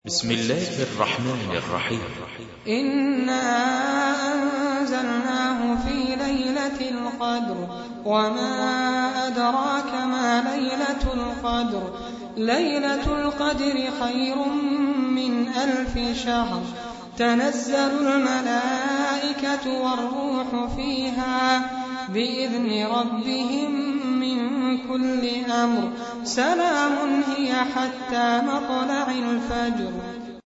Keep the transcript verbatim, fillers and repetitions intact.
بسم الله الرحمن الرحيم. إنا أنزلناه في ليلة القدر وما أدراك ما ليلة القدر ليلة القدر خير من ألف شهر تنزل الملائكة والروح فيها بإذن ربهم من كل أمر سلام هي حتى مطلع الفجر